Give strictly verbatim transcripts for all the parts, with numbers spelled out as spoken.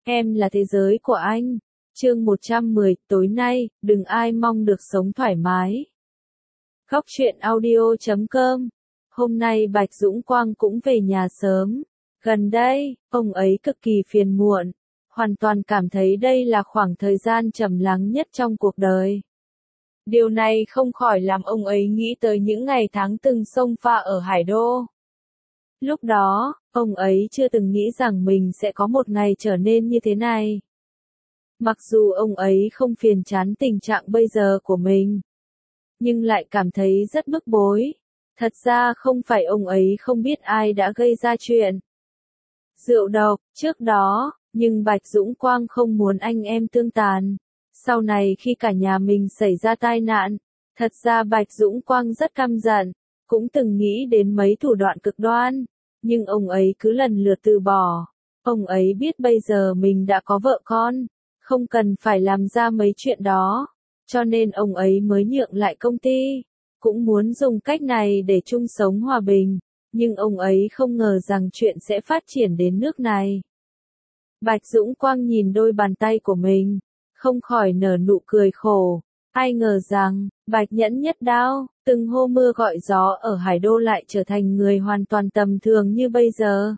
Em là thế giới của anh. Chương một trăm mười, tối nay, đừng ai mong được sống thoải mái. Góc truyện audio chấm com. Hôm nay Bạch Dũng Quang cũng về nhà sớm. Gần đây, ông ấy cực kỳ phiền muộn, hoàn toàn cảm thấy đây là khoảng thời gian trầm lắng nhất trong cuộc đời. Điều này không khỏi làm ông ấy nghĩ tới những ngày tháng từng xông pha ở Hải Đô. Lúc đó, ông ấy chưa từng nghĩ rằng mình sẽ có một ngày trở nên như thế này. Mặc dù ông ấy không phiền chán tình trạng bây giờ của mình, nhưng lại cảm thấy rất bức bối. Thật ra không phải ông ấy không biết ai đã gây ra chuyện rượu độc trước đó, nhưng Bạch Dũng Quang không muốn anh em tương tàn. Sau này khi cả nhà mình xảy ra tai nạn, thật ra Bạch Dũng Quang rất căm giận, cũng từng nghĩ đến mấy thủ đoạn cực đoan, nhưng ông ấy cứ lần lượt từ bỏ. Ông ấy biết bây giờ mình đã có vợ con, không cần phải làm ra mấy chuyện đó, cho nên ông ấy mới nhượng lại công ty, cũng muốn dùng cách này để chung sống hòa bình, nhưng ông ấy không ngờ rằng chuyện sẽ phát triển đến nước này. Bạch Dũng Quang nhìn đôi bàn tay của mình, không khỏi nở nụ cười khổ. Ai ngờ rằng, Bạch Nhẫn Nhất Đao, từng hô mưa gọi gió ở Hải Đô lại trở thành người hoàn toàn tầm thường như bây giờ.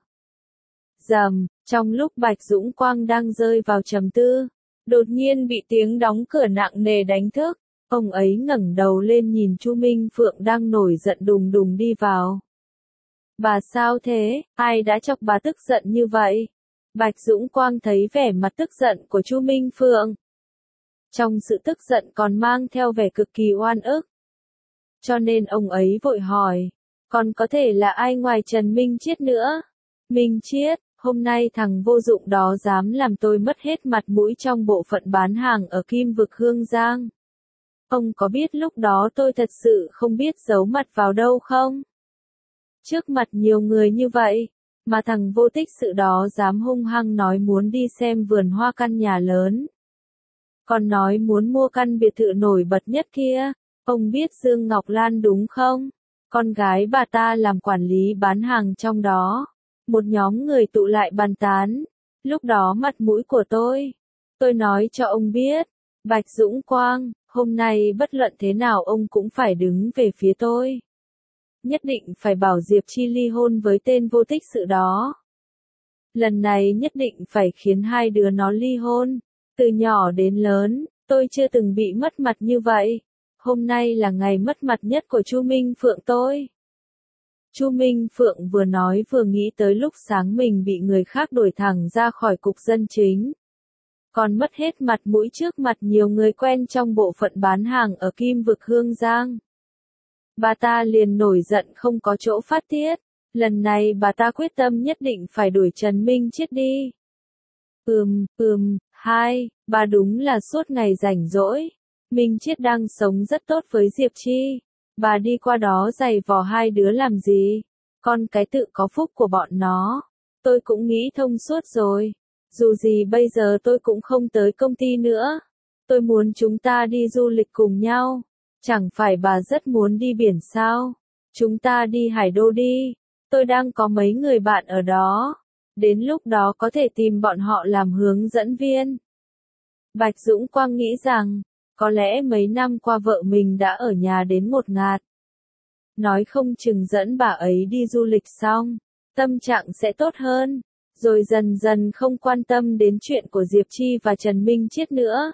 Rầm, trong lúc Bạch Dũng Quang đang rơi vào trầm tư, đột nhiên bị tiếng đóng cửa nặng nề đánh thức. Ông ấy ngẩng đầu lên nhìn Chu Minh Phượng đang nổi giận đùng đùng đi vào. Bà sao thế, ai đã chọc bà tức giận như vậy? Bạch Dũng Quang thấy vẻ mặt tức giận của Chu Minh Phượng. Trong sự tức giận còn mang theo vẻ cực kỳ oan ức. Cho nên ông ấy vội hỏi, còn có thể là ai ngoài Trần Minh Chiết nữa? Minh Chiết, hôm nay thằng vô dụng đó dám làm tôi mất hết mặt mũi trong bộ phận bán hàng ở Kim Vực Hương Giang. Ông có biết lúc đó tôi thật sự không biết giấu mặt vào đâu không? Trước mặt nhiều người như vậy, mà thằng vô tích sự đó dám hung hăng nói muốn đi xem vườn hoa căn nhà lớn. Còn nói muốn mua căn biệt thự nổi bật nhất kia. Ông biết Dương Ngọc Lan đúng không? Con gái bà ta làm quản lý bán hàng trong đó. Một nhóm người tụ lại bàn tán. Lúc đó mặt mũi của tôi. Tôi nói cho ông biết. Bạch Dũng Quang, hôm nay bất luận thế nào ông cũng phải đứng về phía tôi. Nhất định phải bảo Diệp Chi ly hôn với tên vô tích sự đó. Lần này nhất định phải khiến hai đứa nó ly hôn. Từ nhỏ đến lớn, tôi chưa từng bị mất mặt như vậy. Hôm nay là ngày mất mặt nhất của Chu Minh Phượng tôi. Chu Minh Phượng vừa nói vừa nghĩ tới lúc sáng mình bị người khác đuổi thẳng ra khỏi cục dân chính. Còn mất hết mặt mũi trước mặt nhiều người quen trong bộ phận bán hàng ở Kim Vực Hương Giang. Bà ta liền nổi giận không có chỗ phát tiết. Lần này bà ta quyết tâm nhất định phải đuổi Trần Minh Chiết đi. Ừm, ừm, hai, bà đúng là suốt ngày rảnh rỗi. Minh Chiết đang sống rất tốt với Diệp Chi. Bà đi qua đó giày vò hai đứa làm gì? Con cái tự có phúc của bọn nó. Tôi cũng nghĩ thông suốt rồi. Dù gì bây giờ tôi cũng không tới công ty nữa. Tôi muốn chúng ta đi du lịch cùng nhau. Chẳng phải bà rất muốn đi biển sao? Chúng ta đi Hải Đô đi. Tôi đang có mấy người bạn ở đó. Đến lúc đó có thể tìm bọn họ làm hướng dẫn viên. Bạch Dũng Quang nghĩ rằng, có lẽ mấy năm qua vợ mình đã ở nhà đến ngột ngạt. Nói không chừng dẫn bà ấy đi du lịch xong, tâm trạng sẽ tốt hơn, rồi dần dần không quan tâm đến chuyện của Diệp Chi và Trần Minh Chiết nữa.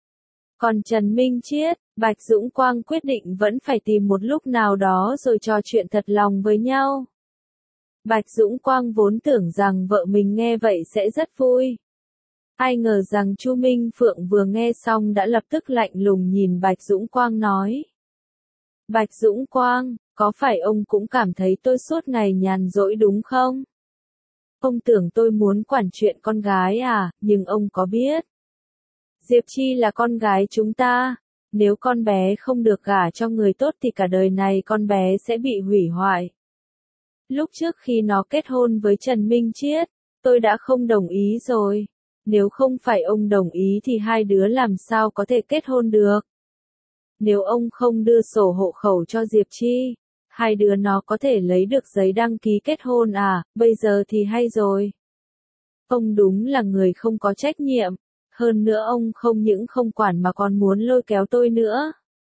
Còn Trần Minh Chiết, Bạch Dũng Quang quyết định vẫn phải tìm một lúc nào đó rồi trò chuyện thật lòng với nhau. Bạch Dũng Quang vốn tưởng rằng vợ mình nghe vậy sẽ rất vui. Ai ngờ rằng Chu Minh Phượng vừa nghe xong đã lập tức lạnh lùng nhìn Bạch Dũng Quang nói. Bạch Dũng Quang, có phải ông cũng cảm thấy tôi suốt ngày nhàn rỗi đúng không? Ông tưởng tôi muốn quản chuyện con gái à, nhưng ông có biết. Diệp Chi là con gái chúng ta. Nếu con bé không được gả cho người tốt thì cả đời này con bé sẽ bị hủy hoại. Lúc trước khi nó kết hôn với Trần Minh Chiết, tôi đã không đồng ý rồi. Nếu không phải ông đồng ý thì hai đứa làm sao có thể kết hôn được. Nếu ông không đưa sổ hộ khẩu cho Diệp Chi, hai đứa nó có thể lấy được giấy đăng ký kết hôn à, bây giờ thì hay rồi. Ông đúng là người không có trách nhiệm. Hơn nữa ông không những không quản mà còn muốn lôi kéo tôi nữa.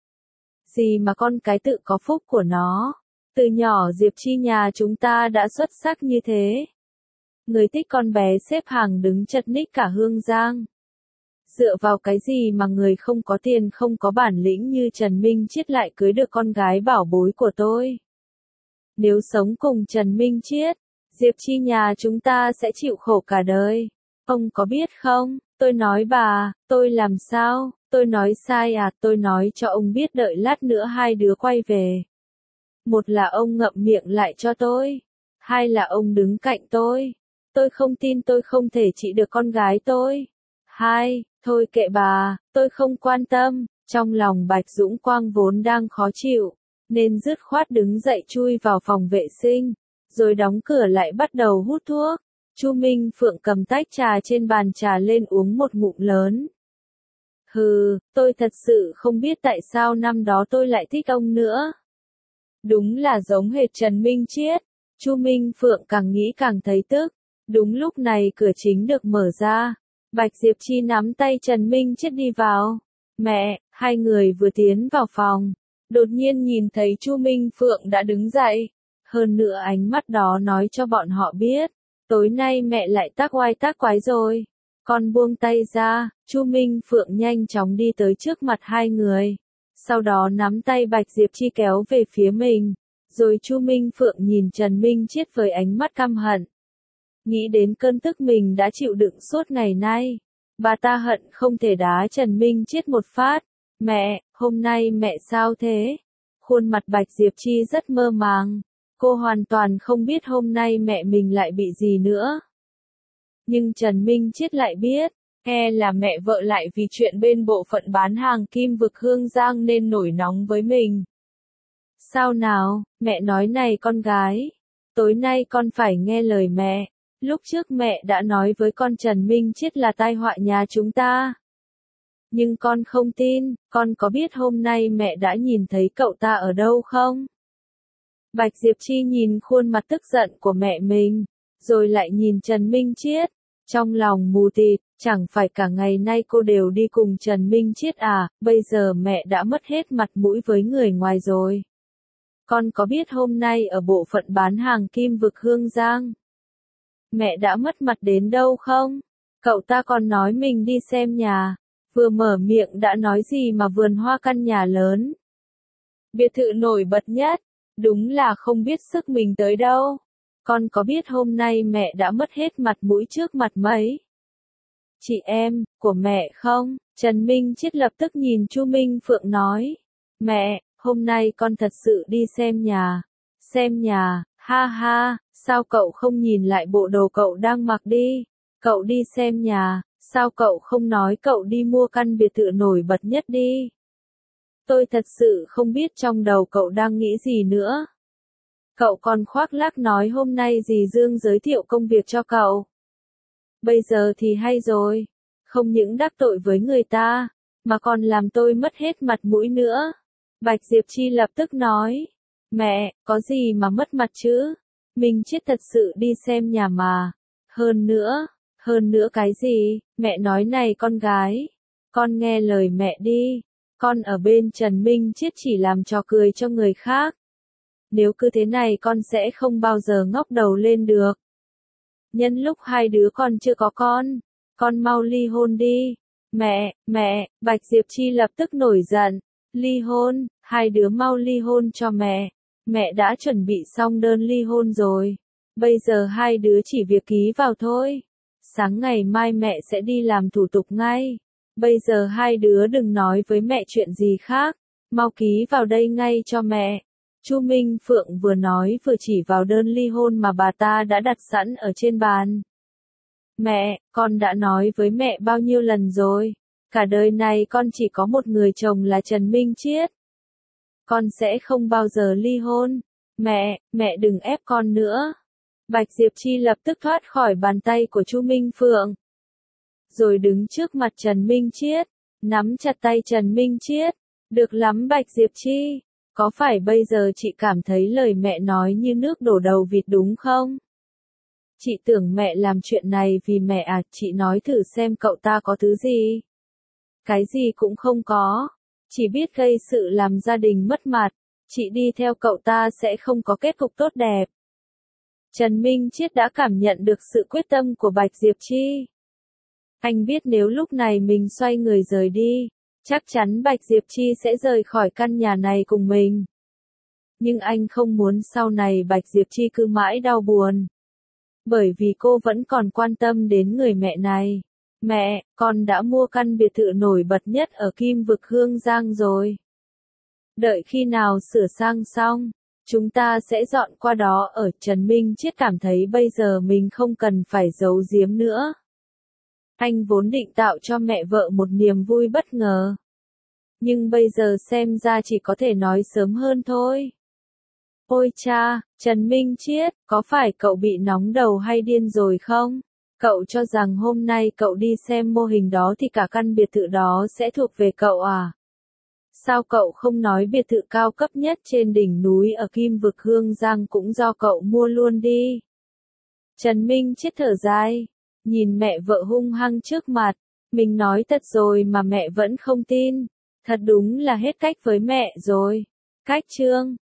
Gì mà con cái tự có phúc của nó. Từ nhỏ Diệp Chi nhà chúng ta đã xuất sắc như thế. Người thích con bé xếp hàng đứng chật ních cả Hương Giang. Dựa vào cái gì mà người không có tiền không có bản lĩnh như Trần Minh Chiết lại cưới được con gái bảo bối của tôi. Nếu sống cùng Trần Minh Chiết, Diệp Chi nhà chúng ta sẽ chịu khổ cả đời. Ông có biết không, tôi nói bà, tôi làm sao, tôi nói sai à, tôi nói cho ông biết đợi lát nữa hai đứa quay về. Một là ông ngậm miệng lại cho tôi, hai là ông đứng cạnh tôi. Tôi không tin tôi không thể trị được con gái tôi. Hai, thôi kệ bà, tôi không quan tâm. Trong lòng Bạch Dũng Quang vốn đang khó chịu, nên dứt khoát đứng dậy chui vào phòng vệ sinh, rồi đóng cửa lại bắt đầu hút thuốc. Chu Minh Phượng cầm tách trà trên bàn trà lên uống một ngụm lớn. Hừ, tôi thật sự không biết tại sao năm đó tôi lại thích ông nữa. Đúng là giống hệt Trần Minh Chiết. Chu Minh Phượng càng nghĩ càng thấy tức. Đúng lúc này cửa chính được mở ra. Bạch Diệp Chi nắm tay Trần Minh Chiết đi vào. Mẹ, hai người vừa tiến vào phòng. Đột nhiên nhìn thấy Chu Minh Phượng đã đứng dậy. Hơn nữa ánh mắt đó nói cho bọn họ biết. Tối nay mẹ lại tác oai tác quái rồi. Con buông tay ra, Chu Minh Phượng nhanh chóng đi tới trước mặt hai người. Sau đó nắm tay Bạch Diệp Chi kéo về phía mình. Rồi Chu Minh Phượng nhìn Trần Minh Chiết với ánh mắt căm hận. Nghĩ đến cơn tức mình đã chịu đựng suốt ngày nay. Bà ta hận không thể đá Trần Minh Chiết một phát. Mẹ, hôm nay mẹ sao thế? Khuôn mặt Bạch Diệp Chi rất mơ màng. Cô hoàn toàn không biết hôm nay mẹ mình lại bị gì nữa. Nhưng Trần Minh Chiết lại biết, e là mẹ vợ lại vì chuyện bên bộ phận bán hàng kim vực Hương Giang nên nổi nóng với mình. Sao nào, mẹ nói này con gái, tối nay con phải nghe lời mẹ. Lúc trước mẹ đã nói với con Trần Minh Chiết là tai họa nhà chúng ta. Nhưng con không tin, con có biết hôm nay mẹ đã nhìn thấy cậu ta ở đâu không? Bạch Diệp Chi nhìn khuôn mặt tức giận của mẹ mình, rồi lại nhìn Trần Minh Chiết, trong lòng mù tịt, chẳng phải cả ngày nay cô đều đi cùng Trần Minh Chiết à, bây giờ mẹ đã mất hết mặt mũi với người ngoài rồi. Con có biết hôm nay ở bộ phận bán hàng kim vực Hương Giang, mẹ đã mất mặt đến đâu không? Cậu ta còn nói mình đi xem nhà, vừa mở miệng đã nói gì mà vườn hoa căn nhà lớn. Biệt thự nổi bật nhất, đúng là không biết sức mình tới đâu. Con có biết hôm nay mẹ đã mất hết mặt mũi trước mặt mấy chị em của mẹ không? Trần Minh Chiết lập tức nhìn Chu Minh Phượng nói. Mẹ, hôm nay con thật sự đi xem nhà. Xem nhà, ha ha, sao cậu không nhìn lại bộ đồ cậu đang mặc đi? Cậu đi xem nhà, sao cậu không nói cậu đi mua căn biệt thự nổi bật nhất đi? Tôi thật sự không biết trong đầu cậu đang nghĩ gì nữa. Cậu còn khoác lác nói hôm nay dì Dương giới thiệu công việc cho cậu. Bây giờ thì hay rồi, không những đắc tội với người ta, mà còn làm tôi mất hết mặt mũi nữa. Bạch Diệp Chi lập tức nói, mẹ, có gì mà mất mặt chứ? Mình chết thật sự đi xem nhà mà. Hơn nữa, hơn nữa cái gì? Mẹ nói này con gái, con nghe lời mẹ đi. Con ở bên Trần Minh Chiết chỉ làm trò cười cho người khác. Nếu cứ thế này con sẽ không bao giờ ngóc đầu lên được. Nhân lúc hai đứa con chưa có con, con mau ly hôn đi. Mẹ, mẹ, Bạch Diệp Chi lập tức nổi giận. Ly hôn, hai đứa mau ly hôn cho mẹ. Mẹ đã chuẩn bị xong đơn ly hôn rồi. Bây giờ hai đứa chỉ việc ký vào thôi. Sáng ngày mai mẹ sẽ đi làm thủ tục ngay. Bây giờ hai đứa đừng nói với mẹ chuyện gì khác. Mau ký vào đây ngay cho mẹ. Chu Minh Phượng vừa nói vừa chỉ vào đơn ly hôn mà bà ta đã đặt sẵn ở trên bàn. Mẹ, con đã nói với mẹ bao nhiêu lần rồi. Cả đời này con chỉ có một người chồng là Trần Minh Chiết. Con sẽ không bao giờ ly hôn. Mẹ, mẹ đừng ép con nữa. Bạch Diệp Chi lập tức thoát khỏi bàn tay của Chu Minh Phượng. Rồi đứng trước mặt Trần Minh Chiết, nắm chặt tay Trần Minh Chiết. Được lắm Bạch Diệp Chi. Có phải bây giờ chị cảm thấy lời mẹ nói như nước đổ đầu vịt đúng không? Chị tưởng mẹ làm chuyện này vì mẹ à, chị nói thử xem cậu ta có thứ gì. Cái gì cũng không có. Chỉ biết gây sự làm gia đình mất mặt. Chị đi theo cậu ta sẽ không có kết cục tốt đẹp. Trần Minh Chiết đã cảm nhận được sự quyết tâm của Bạch Diệp Chi. Anh biết nếu lúc này mình xoay người rời đi, chắc chắn Bạch Diệp Chi sẽ rời khỏi căn nhà này cùng mình. Nhưng anh không muốn sau này Bạch Diệp Chi cứ mãi đau buồn. Bởi vì cô vẫn còn quan tâm đến người mẹ này. Mẹ, con đã mua căn biệt thự nổi bật nhất ở Kim Vực Hương Giang rồi. Đợi khi nào sửa sang xong, chúng ta sẽ dọn qua đó ở. Trần Minh Chiết cảm thấy bây giờ mình không cần phải giấu giếm nữa. Anh vốn định tạo cho mẹ vợ một niềm vui bất ngờ. Nhưng bây giờ xem ra chỉ có thể nói sớm hơn thôi. Ôi cha, Trần Minh Chiết, có phải cậu bị nóng đầu hay điên rồi không? Cậu cho rằng hôm nay cậu đi xem mô hình đó thì cả căn biệt thự đó sẽ thuộc về cậu à? Sao cậu không nói biệt thự cao cấp nhất trên đỉnh núi ở Kim Vực Hương Giang cũng do cậu mua luôn đi? Trần Minh Chiết thở dài, nhìn mẹ vợ hung hăng trước mặt. Mình nói thật rồi mà mẹ vẫn không tin. Thật đúng là hết cách với mẹ rồi. Cách chương